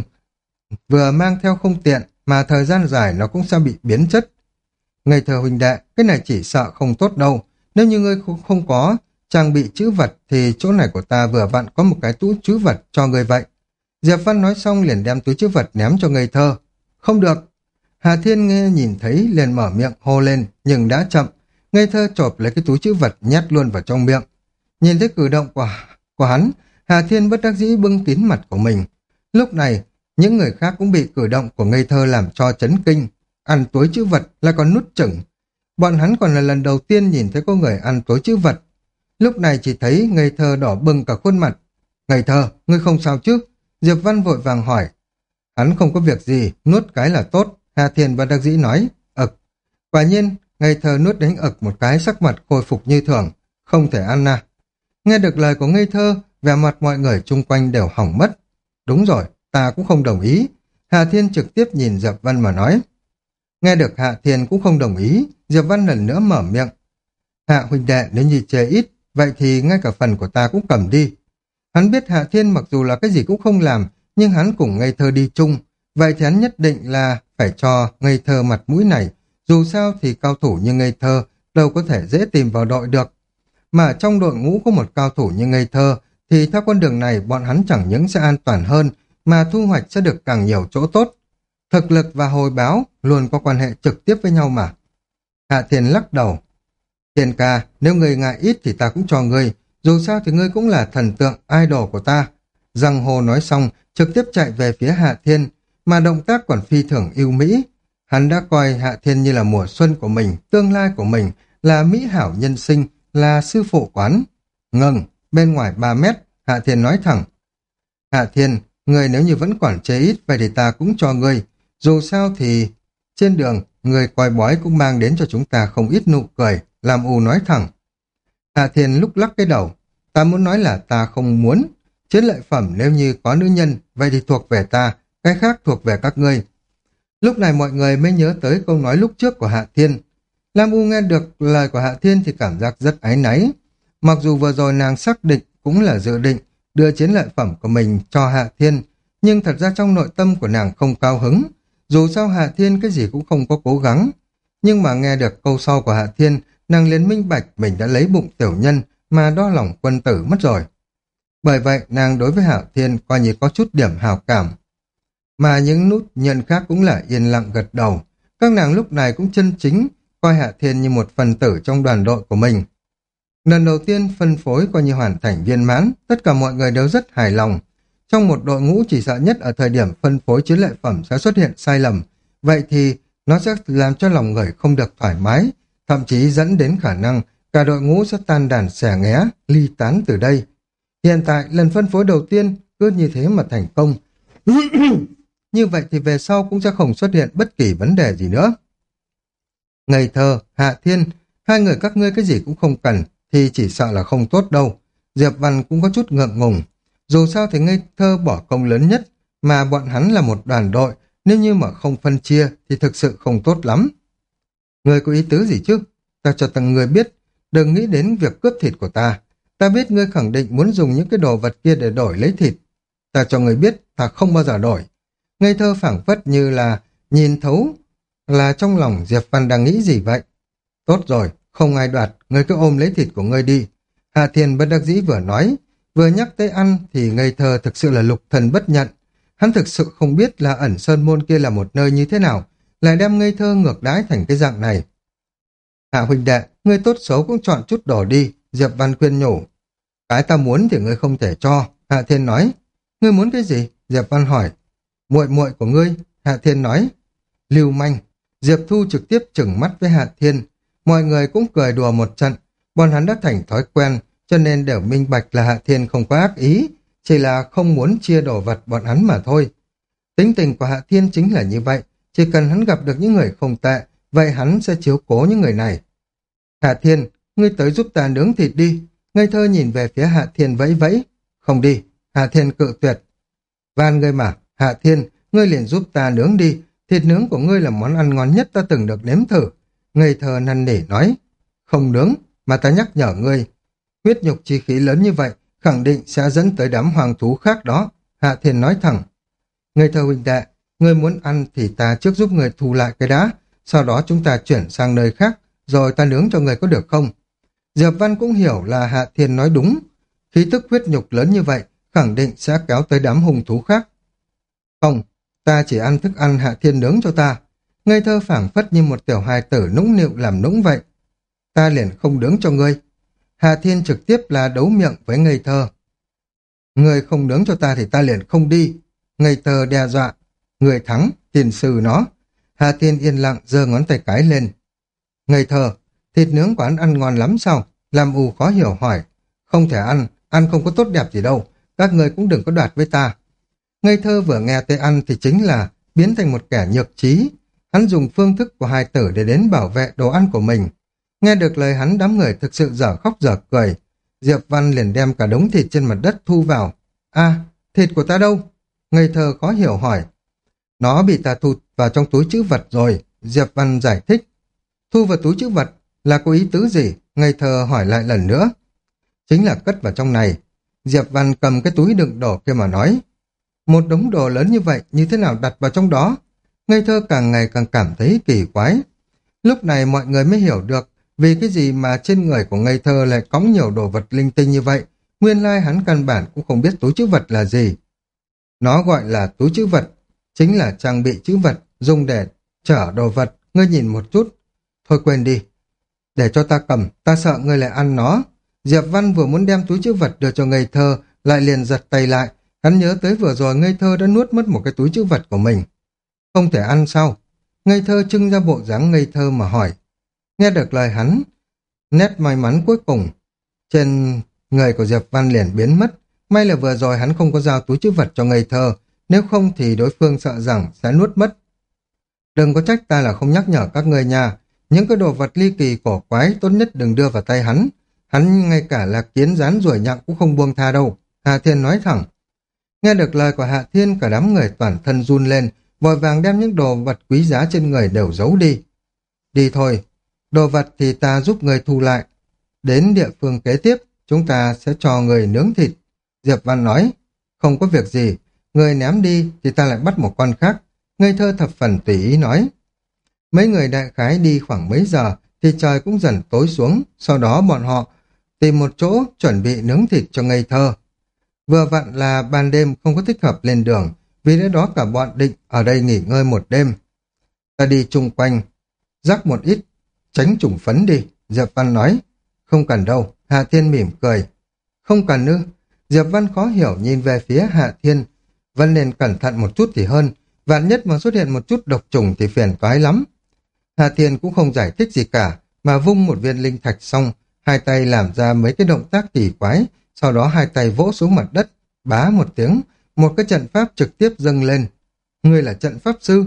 [SPEAKER 1] vừa mang theo không tiện, mà thời gian dài nó cũng sẽ bị biến chất. Ngây thơ huynh đệ, cái này chỉ sợ không tốt đâu. Nếu như ngươi không, không có trang bị trữ vật thì chỗ này của ta vừa vặn có một cái túi trữ vật cho ngươi vậy. Diệp Văn nói xong liền đem túi trữ vật ném cho ngây thơ. Không được. Hà Thiên nghe nhìn thấy liền mở miệng hô lên, nhưng đã chậm. Ngây thơ chộp lấy cái túi trữ vật nhét luôn vào trong miệng. Nhìn thấy cử động của, của hắn, Hà Thiên bất đắc dĩ bưng kín mặt của mình. Lúc này, những người khác cũng bị cử động của ngây thơ làm cho chấn kinh. Ăn túi trữ vật là còn nút chửng. Bọn hắn còn là lần đầu tiên nhìn thấy có người ăn túi trữ vật. Lúc này chỉ thấy ngây thơ đỏ bừng cả khuôn mặt. Ngây thơ, ngươi không sao chứ? Diệp Văn vội vàng hỏi. Hắn không có việc gì, nuốt cái là tốt. Hà Thiên bất đắc dĩ nói. Ực. Quả nhiên, ngây thơ nuốt đánh ực một cái, sắc mặt khôi phục như thường. Không thể ăn à. Nghe được lời của ngây thơ, vẻ mặt mọi người chung quanh đều hỏng mất. Đúng rồi, ta cũng không đồng ý. Hà Thiên trực tiếp nhìn Diệp Văn mà nói. Nghe được Hạ Thiên cũng không đồng ý, Diệp Văn lần nữa mở miệng. Hạ huynh đệ nếu như chê ít, vậy thì ngay cả phần của ta cũng cầm đi. Hắn biết Hạ Thiên mặc dù là cái gì cũng không làm, nhưng hắn cùng ngây thơ đi chung, vậy thì hắn nhất định là phải cho ngây thơ mặt mũi này. Dù sao thì cao thủ như ngây thơ đâu có thể dễ tìm vào đội được. Mà trong đội ngũ có một cao thủ như ngây thơ, thì theo con đường này bọn hắn chẳng những sẽ an toàn hơn, mà thu hoạch sẽ được càng nhiều chỗ tốt. Thực lực và hồi báo luôn có quan hệ trực tiếp với nhau mà. Hạ Thiên lắc đầu. Thiên ca, nếu ngươi ngại ít thì ta cũng cho ngươi, dù sao thì ngươi cũng là thần tượng idol của ta. Giang Hồ nói xong, trực tiếp chạy về phía Hạ Thiên, mà động tác còn phi thường ưu mỹ. Hắn đã coi Hạ Thiên như là mùa xuân của mình, tương lai của mình, là mỹ hảo nhân sinh, là sư phụ quán. Ngừng, bên ngoài ba mét, Hạ Thiên nói thẳng. Hạ Thiên, ngươi nếu như vẫn còn chế ít, vậy thì ta cũng cho ngươi. Dù sao thì trên đường, người coi bói cũng mang đến cho chúng ta không ít nụ cười, làm U nói thẳng. Hạ Thiên lúc lắc cái đầu, ta muốn nói là ta không muốn. Chiến lợi phẩm nếu như có nữ nhân, vậy thì thuộc về ta, cái khác thuộc về các ngươi. Lúc này mọi người mới nhớ tới câu nói lúc trước của Hạ Thiên. Lam U nghe được lời của Hạ Thiên thì cảm giác rất áy náy. Mặc dù vừa rồi nàng xác định cũng là dự định đưa chiến lợi phẩm của mình cho Hạ Thiên, nhưng thật ra trong nội tâm của nàng không cao hứng. Dù sao Hạ Thiên cái gì cũng không có cố gắng. Nhưng mà nghe được câu sau của Hạ Thiên, nàng liền minh bạch mình đã lấy bụng tiểu nhân mà đo lòng quân tử mất rồi. Bởi vậy nàng đối với Hạ Thiên coi như có chút điểm hào cảm. Mà những nút nhân khác cũng là yên lặng gật đầu. Các nàng lúc này cũng chân chính coi Hạ Thiên như một phần tử trong đoàn đội của mình. Lần đầu tiên phân phối coi như hoàn thành viên mãn, tất cả mọi người đều rất hài lòng. Trong một đội ngũ chỉ sợ nhất ở thời điểm phân phối chiến lợi phẩm sẽ xuất hiện sai lầm, vậy thì nó sẽ làm cho lòng người không được thoải mái, thậm chí dẫn đến khả năng cả đội ngũ sẽ tan đàn xẻ nghé, ly tán từ đây. Hiện tại lần phân phối đầu tiên cứ như thế mà thành công. Như vậy thì về sau cũng sẽ không xuất hiện bất kỳ vấn đề gì nữa. Ngây thơ, Hạ Thiên, hai người các ngươi cái gì cũng không cần thì chỉ sợ là không tốt đâu. Diệp Văn cũng có chút ngượng ngùng. Dù sao thì ngây thơ bỏ công lớn nhất, mà bọn hắn là một đoàn đội, nếu như mà không phân chia thì thực sự không tốt lắm. Ngươi có ý tứ gì chứ? Ta cho từng người biết, đừng nghĩ đến việc cướp thịt của ta. Ta biết ngươi khẳng định muốn dùng những cái đồ vật kia để đổi lấy thịt. Ta cho ngươi biết, ta không bao giờ đổi. Ngây thơ phảng phất như là nhìn thấu là trong lòng Diệp Văn đang nghĩ gì vậy. Tốt rồi, không ai đoạt, ngươi cứ ôm lấy thịt của ngươi đi. Hạ Thiên bất đắc dĩ vừa nói, vừa nhắc tới ăn thì ngây thơ thực sự là lục thần bất nhận. Hắn thực sự không biết là ẩn sơn môn kia là một nơi như thế nào, lại đem ngây thơ ngược đãi thành cái dạng này. Hạ huynh đệ, ngươi tốt xấu cũng chọn chút đồ đi, Diệp Văn khuyên nhủ. Cái ta muốn thì ngươi không thể cho, Hạ Thiên nói. Ngươi muốn cái gì? Diệp Văn hỏi. Muội muội của ngươi, Hạ Thiên nói. Lưu manh, Diệp Thu trực tiếp trừng mắt với Hạ Thiên. Mọi người cũng cười đùa một trận, bọn hắn đã thành thói quen, cho nên đều minh bạch là Hạ Thiên không có ác ý, chỉ là không muốn chia đồ vật bọn hắn mà thôi. Tính tình của Hạ Thiên chính là như vậy, chỉ cần hắn gặp được những người không tệ, vậy hắn sẽ chiếu cố những người này. Hạ Thiên, ngươi tới giúp ta nướng thịt đi. Ngây thơ nhìn về phía Hạ Thiên vẫy vẫy. Không đi, Hạ Thiên cự tuyệt. Van ngươi mà, Hạ Thiên, ngươi liền giúp ta nướng đi. Thịt nướng của ngươi là món ăn ngon nhất ta từng được nếm thử. Ngây thơ năn nỉ nói. Không nướng, mà ta nhắc nhở ngươi. Huyết nhục chi khí lớn như vậy, khẳng định sẽ dẫn tới đám hoàng thú khác đó. Hạ Thiên nói thẳng. Ngây thơ huynh đệ, ngươi muốn ăn thì ta trước giúp ngươi thu lại cái đá, sau đó chúng ta chuyển sang nơi khác, rồi ta nướng cho ngươi có được không? Diệp Văn cũng hiểu là Hạ Thiên nói đúng. Khí tức huyết nhục lớn như vậy, khẳng định sẽ kéo tới đám hung thú khác. Không, ta chỉ ăn thức ăn Hạ Thiên nướng cho ta. Ngây thơ phảng phất như một tiểu hài tử nũng nịu làm nũng vậy. Ta liền không nướng cho ngươi. Hạ Thiên trực tiếp là đấu miệng với ngây thơ. Ngươi không nướng cho ta thì ta liền không đi. Ngây thơ đe dọa. Người thắng, tiền sư nó. Hạ Thiên yên lặng giơ ngón tay cái lên. Ngây thơ, thịt nướng của anh ăn ngon lắm sao? Làm ù khó hiểu hỏi. Không thể ăn, ăn không có tốt đẹp gì đâu. Các người cũng đừng có đoạt với ta. Ngây thơ vừa nghe tới ăn thì chính là biến thành một kẻ nhược trí. Hắn dùng phương thức của hài tử để đến bảo vệ đồ ăn của mình. Nghe được lời hắn, đám người thực sự dở khóc dở cười. Diệp Văn liền đem cả đống thịt trên mặt đất thu vào. À, thịt của ta đâu? Ngây thơ khó hiểu hỏi. Nó bị ta thu vào trong túi trữ vật rồi. Diệp Văn giải thích. Thu vào túi trữ vật là có ý tứ gì? Ngây thơ hỏi lại lần nữa. Chính là cất vào trong này. Diệp Văn cầm cái túi đựng đồ kia mà nói. Một đống đồ lớn như vậy, như thế nào đặt vào trong đó? Ngây thơ càng ngày càng cảm thấy kỳ quái. Lúc này mọi người mới hiểu được vì cái gì mà trên người của ngây thơ lại cõng nhiều đồ vật linh tinh như vậy. Nguyên lai hắn căn bản cũng không biết túi trữ vật là gì. Nó gọi là túi trữ vật, chính là trang bị trữ vật dùng để chở đồ vật. Ngươi nhìn một chút. Thôi quên đi. Để cho ta cầm, ta sợ ngươi lại ăn nó. Diệp Văn vừa muốn đem túi trữ vật đưa cho ngây thơ, lại liền giật tay lại. Hắn nhớ tới vừa rồi ngây thơ đã nuốt mất một cái túi trữ vật của mình. Không thể ăn sao? Ngây thơ trưng ra bộ dáng ngây thơ mà hỏi. Nghe được lời hắn, nét may mắn cuối cùng trên người của Diệp Văn liền biến mất. May là vừa rồi hắn không có giao túi trữ vật cho ngây thơ, nếu không thì đối phương sợ rằng sẽ nuốt mất. Đừng có trách ta là không nhắc nhở các người nhà, những cái đồ vật ly kỳ cổ quái tốt nhất đừng đưa vào tay hắn. Hắn ngay cả là kiến rán ruồi nhặng cũng không buông tha đâu. Hạ Thiên nói thẳng. Nghe được lời của Hạ Thiên, cả đám người toàn thân run lên, vội vàng đem những đồ vật quý giá trên người đều giấu đi. Đi thôi, đồ vật thì ta giúp người thu lại. Đến địa phương kế tiếp, chúng ta sẽ cho người nướng thịt. Diệp Văn nói, không có việc gì, người ném đi thì ta lại bắt một con khác. Ngây thơ thập phần tùy ý nói. Mấy người đại khái đi khoảng mấy giờ thì trời cũng dần tối xuống, sau đó bọn họ tìm một chỗ chuẩn bị nướng thịt cho ngây thơ. Vừa vặn là ban đêm không có thích hợp lên đường, vì lẽ đó cả bọn định ở đây nghỉ ngơi một đêm. Ta đi chung quanh, rắc một ít, tránh trùng phấn đi, Diệp Văn nói. Không cần đâu, Hạ Thiên mỉm cười. Không cần ư? Diệp Văn khó hiểu nhìn về phía Hạ Thiên. Vẫn nên cẩn thận một chút thì hơn, vạn nhất mà xuất hiện một chút độc trùng thì phiền toái lắm. Hạ Thiên cũng không giải thích gì cả, mà vung một viên linh thạch xong, hai tay làm ra mấy cái động tác kỳ quái, sau đó hai tay vỗ xuống mặt đất, bá một tiếng, một cái trận pháp trực tiếp dâng lên. Ngươi là trận pháp sư?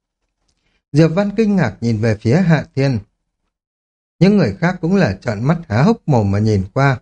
[SPEAKER 1] Diệp Văn kinh ngạc nhìn về phía Hạ Thiên. Những người khác cũng là trợn mắt há hốc mồm mà nhìn qua.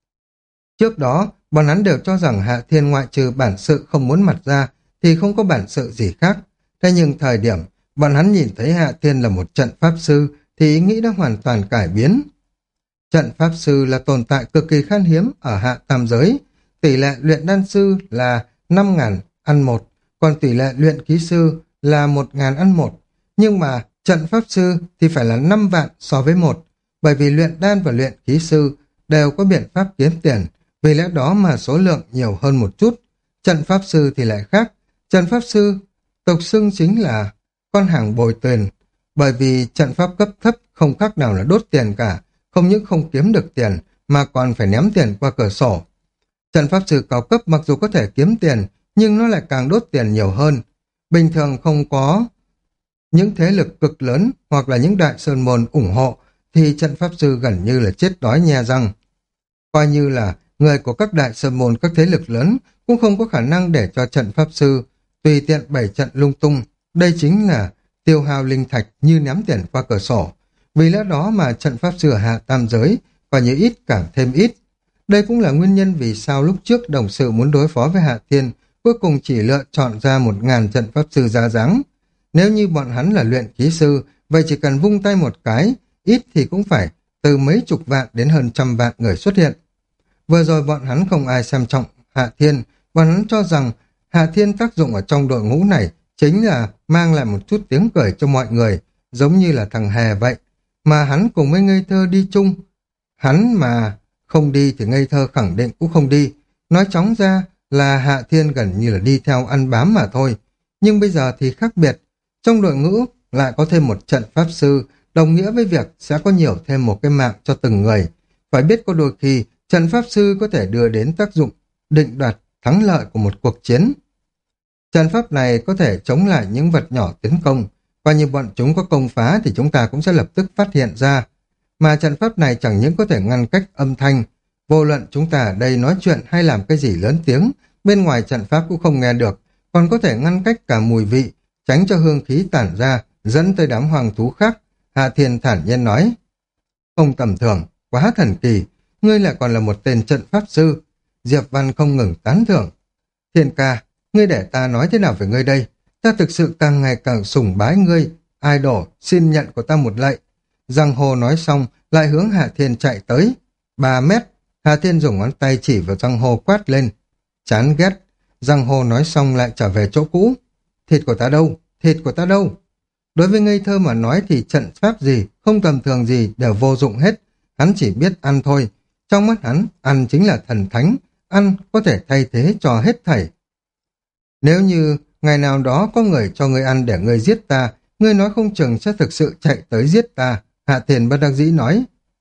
[SPEAKER 1] Trước đó, bọn hắn đều cho rằng Hạ Thiên ngoại trừ bản sự không muốn mặt ra, thì không có bản sự gì khác. Thế nhưng thời điểm bọn hắn nhìn thấy Hạ Thiên là một trận pháp sư, thì ý nghĩ đã hoàn toàn cải biến. Trận pháp sư là tồn tại cực kỳ khan hiếm ở hạ tam giới. Tỷ lệ luyện đan sư là năm ngàn ăn một, còn tỷ lệ luyện khí sư là một ngàn ăn một. Nhưng mà trận pháp sư thì phải là năm vạn so với một, bởi vì luyện đan và luyện khí sư đều có biện pháp kiếm tiền, vì lẽ đó mà số lượng nhiều hơn một chút. Trận pháp sư thì lại khác. Trận pháp sư tục xưng chính là con hàng bồi tiền, bởi vì trận pháp cấp thấp không khác nào là đốt tiền cả, không những không kiếm được tiền mà còn phải ném tiền qua cửa sổ. Trận pháp sư cao cấp mặc dù có thể kiếm tiền, nhưng nó lại càng đốt tiền nhiều hơn. Bình thường không có những thế lực cực lớn hoặc là những đại sơn môn ủng hộ, thì trận pháp sư gần như là chết đói nhe răng. Coi như là người của các đại sơn môn, các thế lực lớn cũng không có khả năng để cho trận pháp sư tùy tiện bày trận lung tung. Đây chính là tiêu hao linh thạch như ném tiền qua cửa sổ. Vì lẽ đó mà trận pháp sư ở hạ tam giới và như ít càng thêm ít. Đây cũng là nguyên nhân vì sao lúc trước đồng sự muốn đối phó với Hạ Thiên, cuối cùng chỉ lựa chọn ra một ngàn trận pháp sư ra dáng. Nếu như bọn hắn là luyện khí sư, vậy chỉ cần vung tay một cái, ít thì cũng phải từ mấy chục vạn đến hơn trăm vạn người xuất hiện. Vừa rồi bọn hắn không ai xem trọng Hạ Thiên, bọn hắn cho rằng Hạ Thiên tác dụng ở trong đội ngũ này chính là mang lại một chút tiếng cười cho mọi người, giống như là thằng hề vậy. Mà hắn cùng với ngây thơ đi chung. Hắn mà không đi thì ngây thơ khẳng định cũng không đi. Nói chóng ra là Hạ Thiên gần như là đi theo ăn bám mà thôi. Nhưng bây giờ thì khác biệt. Trong đội ngũ lại có thêm một trận pháp sư, đồng nghĩa với việc sẽ có nhiều thêm một cái mạng cho từng người. Phải biết có đôi khi trận pháp sư có thể đưa đến tác dụng định đoạt thắng lợi của một cuộc chiến. Trận pháp này có thể chống lại những vật nhỏ tiến công. Và như bọn chúng có công phá thì chúng ta cũng sẽ lập tức phát hiện ra. Mà trận pháp này chẳng những có thể ngăn cách âm thanh, vô luận chúng ta ở đây nói chuyện hay làm cái gì lớn tiếng, bên ngoài trận pháp cũng không nghe được, còn có thể ngăn cách cả mùi vị, tránh cho hương khí tản ra, dẫn tới đám hoàng thú khác. Hạ Thiên thản nhiên nói, không tầm thường, quá thần kỳ, ngươi lại còn là một tên trận pháp sư. Diệp Văn không ngừng tán thưởng. Thiên ca, ngươi để ta nói thế nào về ngươi đây? Ta thực sự càng ngày càng sùng bái ngươi, idol, xin nhận của ta một lạy. Giang Hồ nói xong, lại hướng Hạ Thiên chạy tới. Ba mét, Hạ Thiên dùng ngón tay chỉ vào Giang Hồ quát lên. Chán ghét. Giang Hồ nói xong lại trở về chỗ cũ. Thịt của ta đâu? Thịt của ta đâu? Đối với ngây thơ mà nói thì trận pháp gì, không tầm thường gì đều vô dụng hết. Hắn chỉ biết ăn thôi. Trong mắt hắn, ăn chính là thần thánh. Ăn có thể thay thế cho hết thảy. Nếu như ngày nào đó có người cho ngươi ăn để ngươi giết ta, ngươi nói không chừng sẽ thực sự chạy tới giết ta. Hạ Thiên bất đắc dĩ nói.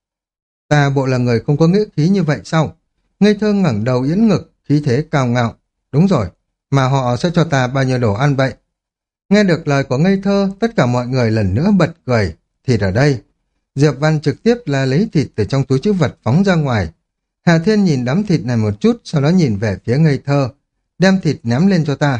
[SPEAKER 1] Ta bộ là người không có nghĩa khí như vậy sao? Ngây thơ ngẩng đầu yến ngực, khí thế cao ngạo. Đúng rồi, mà họ sẽ cho ta bao nhiêu đồ ăn vậy? Nghe được lời của ngây thơ, tất cả mọi người lần nữa bật cười. Thịt ở đây. Diệp Văn trực tiếp là lấy thịt từ trong túi trữ vật phóng ra ngoài. Hạ Thiên nhìn đám thịt này một chút, sau đó nhìn về phía ngây thơ. Đem thịt ném lên cho ta.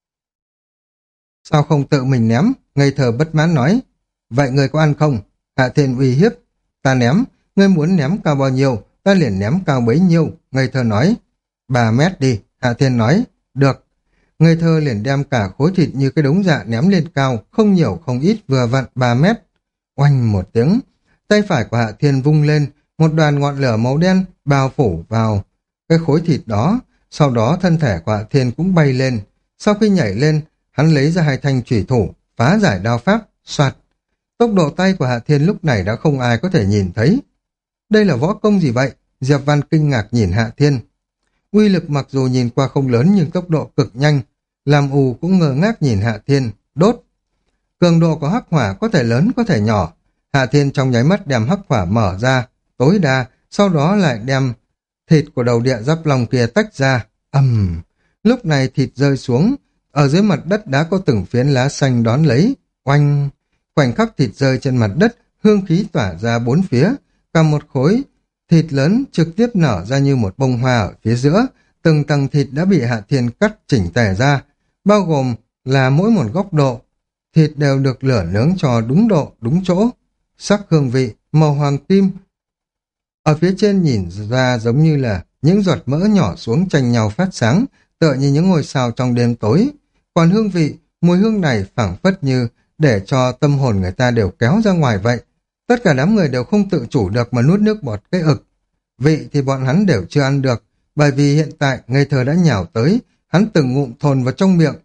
[SPEAKER 1] Sao không tự mình ném? Ngây thơ bất mãn nói. Vậy ngươi có ăn không? Hạ Thiên uy hiếp. Ta ném, ngươi muốn ném cao bao nhiêu, ta liền ném cao bấy nhiêu. Ngây thơ nói. Ba mét đi. Hạ Thiên nói. Được. Ngây thơ liền đem cả khối thịt như cái đống dạ ném lên cao, không nhiều không ít, vừa vặn ba mét. Oanh một tiếng, tay phải của Hạ Thiên vung lên, một đoàn ngọn lửa màu đen bao phủ vào cái khối thịt đó. Sau đó thân thể của Hạ Thiên cũng bay lên. Sau khi nhảy lên, hắn lấy ra hai thanh chủy thủ, phá giải đao pháp, soạt. Tốc độ tay của Hạ Thiên lúc này đã không ai có thể nhìn thấy. Đây là võ công gì vậy? Diệp Văn kinh ngạc nhìn Hạ Thiên. Uy lực mặc dù nhìn qua không lớn nhưng tốc độ cực nhanh. Làm ù cũng ngơ ngác nhìn Hạ Thiên, đốt. Cường độ của hắc hỏa có thể lớn có thể nhỏ. Hạ Thiên trong nháy mắt đem hắc hỏa mở ra, tối đa, sau đó lại đem thịt của đầu địa giáp long kia tách ra. Ầm. Uhm. Lúc này thịt rơi xuống, ở dưới mặt đất đã có từng phiến lá xanh đón lấy. Oanh. Khoảnh khắc thịt rơi trên mặt đất, hương khí tỏa ra bốn phía, cả một khối thịt lớn trực tiếp nở ra như một bông hoa ở phía giữa. Từng tầng thịt đã bị Hạ Thiên cắt chỉnh tề ra, bao gồm là mỗi một góc độ thịt đều được lửa nướng cho đúng độ, đúng chỗ. Sắc hương vị, màu hoàng kim. Ở phía trên nhìn ra giống như là những giọt mỡ nhỏ xuống tranh nhau phát sáng, tựa như những ngôi sao trong đêm tối. Còn hương vị, mùi hương này phảng phất như để cho tâm hồn người ta đều kéo ra ngoài vậy. Tất cả đám người đều không tự chủ được mà nuốt nước bọt cái ực. Vị thì bọn hắn đều chưa ăn được, bởi vì hiện tại ngây thơ đã nhào tới, hắn từng ngụm thồn vào trong miệng.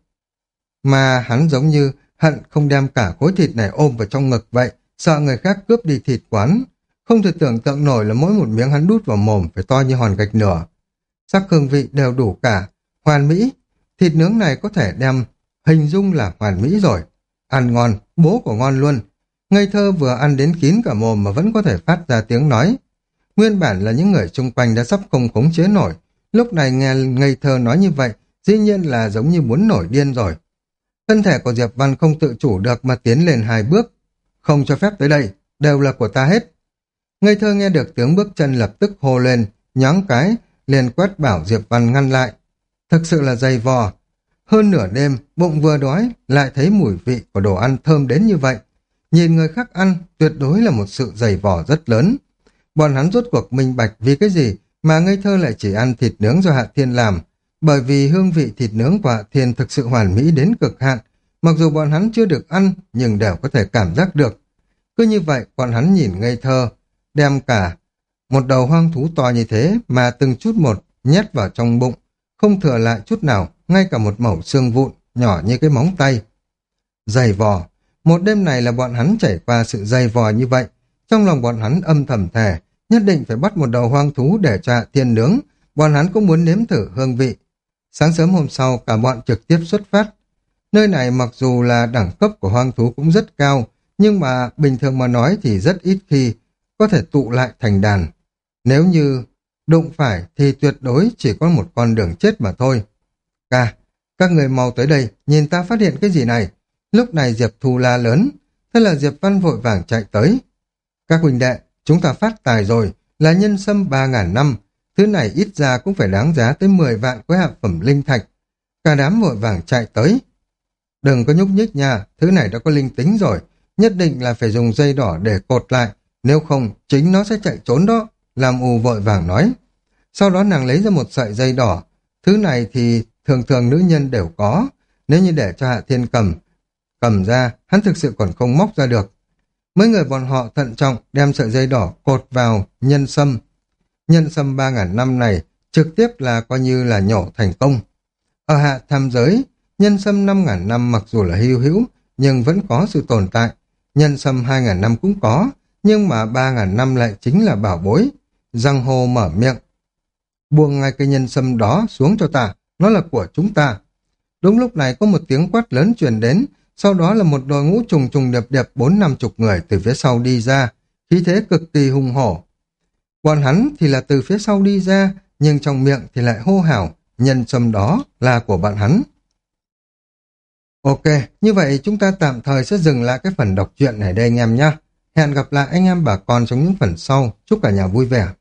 [SPEAKER 1] Mà hắn giống như hận không đem cả khối thịt này ôm vào trong ngực vậy, sợ người khác cướp đi thịt quán. Không thể tưởng tượng nổi là mỗi một miếng hắn đút vào mồm phải to như hòn gạch nửa. Sắc hương vị đều đủ cả, hoàn mỹ. Thịt nướng này có thể đem hình dung là hoàn mỹ rồi. Ăn ngon, bố của ngon luôn. Ngây thơ vừa ăn đến kín cả mồm mà vẫn có thể phát ra tiếng nói. Nguyên bản là những người chung quanh đã sắp không khống chế nổi. Lúc này nghe ngây thơ nói như vậy, dĩ nhiên là giống như muốn nổi điên rồi. Thân thể của Diệp Văn không tự chủ được mà tiến lên hai bước. Không cho phép tới đây, đều là của ta hết. Ngây thơ nghe được tiếng bước chân lập tức hô lên, nhoáng cái, liền quát bảo Diệp Văn ngăn lại. Thực sự là dày vò. Hơn nửa đêm, bụng vừa đói, lại thấy mùi vị của đồ ăn thơm đến như vậy. Nhìn người khác ăn, tuyệt đối là một sự dày vò rất lớn. Bọn hắn rốt cuộc minh bạch vì cái gì mà ngây thơ lại chỉ ăn thịt nướng do Hạ Thiên làm. Bởi vì hương vị thịt nướng của Hạ Thiên thực sự hoàn mỹ đến cực hạn. Mặc dù bọn hắn chưa được ăn, nhưng đều có thể cảm giác được. Cứ như vậy, bọn hắn nhìn ngây thơ, đem cả một đầu hoang thú to như thế mà từng chút một nhét vào trong bụng, không thừa lại chút nào, ngay cả một mẩu xương vụn, nhỏ như cái móng tay. Dày vò, một đêm này là bọn hắn trải qua sự dày vò như vậy. Trong lòng bọn hắn âm thầm thề, nhất định phải bắt một đầu hoang thú để cho Hạ Thiên nướng, bọn hắn cũng muốn nếm thử hương vị. Sáng sớm hôm sau, cả bọn trực tiếp xuất phát. Nơi này mặc dù là đẳng cấp của hoang thú cũng rất cao, nhưng mà bình thường mà nói thì rất ít khi có thể tụ lại thành đàn. Nếu như đụng phải thì tuyệt đối chỉ có một con đường chết mà thôi. Ca, các người mau tới đây, nhìn ta phát hiện cái gì này. Lúc này Diệp Thu la lớn, thế là Diệp Văn vội vàng chạy tới. Các huynh đệ, chúng ta phát tài rồi, là nhân sâm ba ngàn năm. Thứ này ít ra cũng phải đáng giá tới mười vạn khối hạ phẩm linh thạch. Cả đám vội vàng chạy tới. Đừng có nhúc nhích nha, thứ này đã có linh tính rồi. Nhất định là phải dùng dây đỏ để cột lại. Nếu không, chính nó sẽ chạy trốn đó. Làm ù vội vàng nói. Sau đó nàng lấy ra một sợi dây đỏ. Thứ này thì thường thường nữ nhân đều có. Nếu như để cho Hạ Thiên cầm, cầm ra, hắn thực sự còn không móc ra được. Mấy người bọn họ thận trọng đem sợi dây đỏ cột vào nhân sâm. Nhân sâm ba ngàn năm này trực tiếp là coi như là nhổ thành công. Ở hạ tham giới, nhân sâm năm ngàn năm mặc dù là hy hữu, nhưng vẫn có sự tồn tại. Nhân sâm hai ngàn năm cũng có, nhưng mà ba ngàn năm lại chính là bảo bối. Giang hồ mở miệng. Buông ngay cây nhân sâm đó xuống cho ta, nó là của chúng ta. Đúng lúc này có một tiếng quát lớn truyền đến, sau đó là một đội ngũ trùng trùng điệp điệp bốn năm chục người từ phía sau đi ra, khí thế cực kỳ hung hổ. Bọn hắn thì là từ phía sau đi ra, nhưng trong miệng thì lại hô hào, nhân sâm đó là của bạn hắn. Ok, như vậy chúng ta tạm thời sẽ dừng lại cái phần đọc truyện này đây anh em nhé. Hẹn gặp lại anh em bà con trong những phần sau. Chúc cả nhà vui vẻ.